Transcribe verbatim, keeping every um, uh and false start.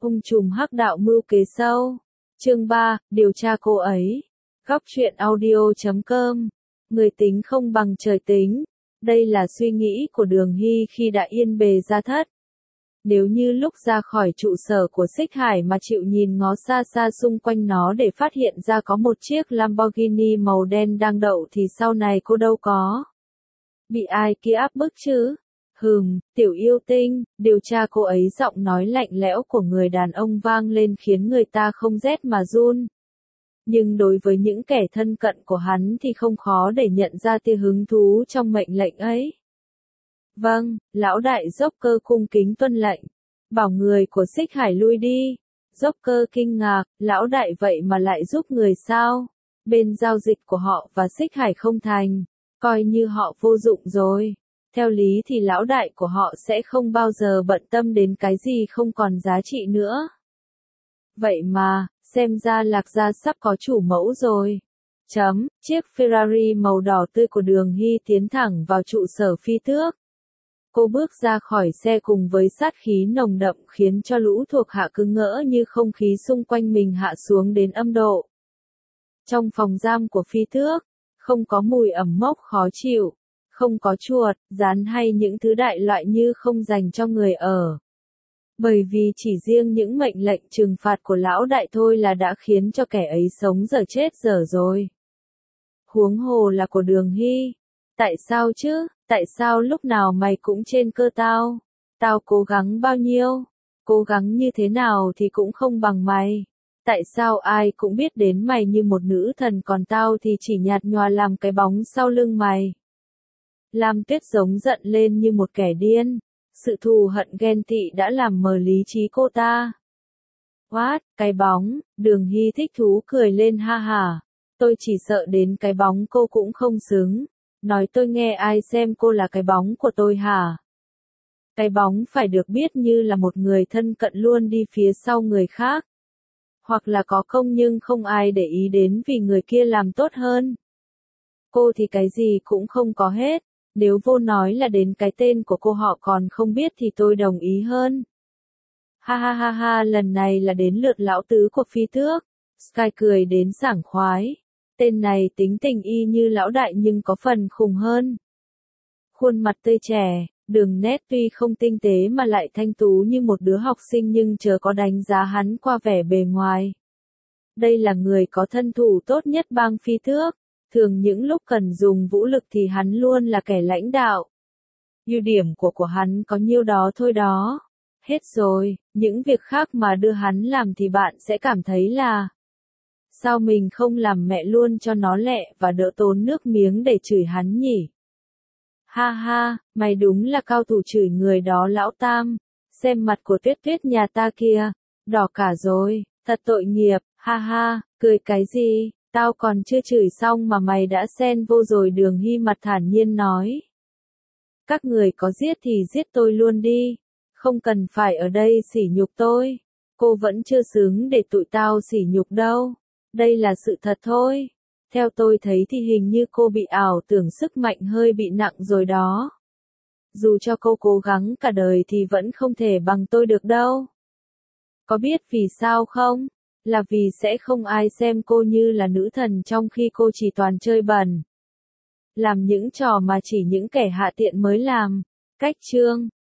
Ung trùm hắc đạo mưu kế sâu. Chương ba, điều tra cô ấy. Góc truyện audio chấm com. Người tính không bằng trời tính. Đây là suy nghĩ của Đường Hy khi đã yên bề gia thất. Nếu như lúc ra khỏi trụ sở của Xích Hải mà chịu nhìn ngó xa xa xung quanh nó để phát hiện ra có một chiếc Lamborghini màu đen đang đậu thì sau này cô đâu có bị ai kia áp bức chứ. Hừm, tiểu yêu tinh, điều tra cô ấy. Giọng nói lạnh lẽo của người đàn ông vang lên khiến người ta không rét mà run. Nhưng đối với những kẻ thân cận của hắn thì không khó để nhận ra tia hứng thú trong mệnh lệnh ấy. Vâng, lão đại Joker cung kính tuân lệnh. Bảo người của Xích Hải lui đi. Joker kinh ngạc, lão đại vậy mà lại giúp người sao? Bên giao dịch của họ và Xích Hải không thành, coi như họ vô dụng rồi. Theo lý thì lão đại của họ sẽ không bao giờ bận tâm đến cái gì không còn giá trị nữa. Vậy mà, xem ra Lạc Gia sắp có chủ mẫu rồi. Chấm, chiếc Ferrari màu đỏ tươi của Đường Hy tiến thẳng vào trụ sở phi tước. Cô bước ra khỏi xe cùng với sát khí nồng đậm khiến cho lũ thuộc hạ cứ ngỡ như không khí xung quanh mình hạ xuống đến âm độ. Trong phòng giam của phi tước, không có mùi ẩm mốc khó chịu, không có chuột, rán hay những thứ đại loại như không dành cho người ở. Bởi vì chỉ riêng những mệnh lệnh trừng phạt của lão đại thôi là đã khiến cho kẻ ấy sống dở chết dở rồi. Huống hồ là của Đường Hy. Tại sao chứ? Tại sao lúc nào mày cũng trên cơ tao? Tao cố gắng bao nhiêu? Cố gắng như thế nào thì cũng không bằng mày. Tại sao ai cũng biết đến mày như một nữ thần còn tao thì chỉ nhạt nhòa làm cái bóng sau lưng mày? Lam Tuyết giống giận lên như một kẻ điên. Sự thù hận ghen tị đã làm mờ lý trí cô ta. What, cái bóng? Đường Hy thích thú cười lên ha hả. Tôi chỉ sợ đến cái bóng cô cũng không xứng. Nói tôi nghe ai xem cô là cái bóng của tôi hả? Cái bóng phải được biết như là một người thân cận luôn đi phía sau người khác. Hoặc là có công nhưng không ai để ý đến vì người kia làm tốt hơn. Cô thì cái gì cũng không có hết. Nếu vô nói là đến cái tên của cô họ còn không biết thì tôi đồng ý hơn. Ha ha ha ha, lần này là đến lượt lão tứ của phi tước. Sky cười đến sảng khoái. Tên này tính tình y như lão đại nhưng có phần khùng hơn. Khuôn mặt tươi trẻ, đường nét tuy không tinh tế mà lại thanh tú như một đứa học sinh nhưng chớ có đánh giá hắn qua vẻ bề ngoài. Đây là người có thân thủ tốt nhất bang phi tước. Thường những lúc cần dùng vũ lực thì hắn luôn là kẻ lãnh đạo. Ưu điểm của của hắn có nhiêu đó thôi đó. Hết rồi, những việc khác mà đưa hắn làm thì bạn sẽ cảm thấy là sao mình không làm mẹ luôn cho nó lẹ và đỡ tốn nước miếng để chửi hắn nhỉ? Ha ha, mày đúng là cao thủ chửi người đó lão Tam. Xem mặt của Tuyết Tuyết nhà ta kìa, đỏ cả rồi, thật tội nghiệp, ha ha, cười cái gì? Tao còn chưa chửi xong mà mày đã xen vô rồi. Đường Hy mặt thản nhiên nói. Các người có giết thì giết tôi luôn đi. Không cần phải ở đây sỉ nhục tôi. Cô vẫn chưa xứng để tụi tao sỉ nhục đâu. Đây là sự thật thôi. Theo tôi thấy thì hình như cô bị ảo tưởng sức mạnh hơi bị nặng rồi đó. Dù cho cô cố gắng cả đời thì vẫn không thể bằng tôi được đâu. Có biết vì sao không? Là vì sẽ không ai xem cô như là nữ thần trong khi cô chỉ toàn chơi bẩn. Làm những trò mà chỉ những kẻ hạ tiện mới làm. Cách chương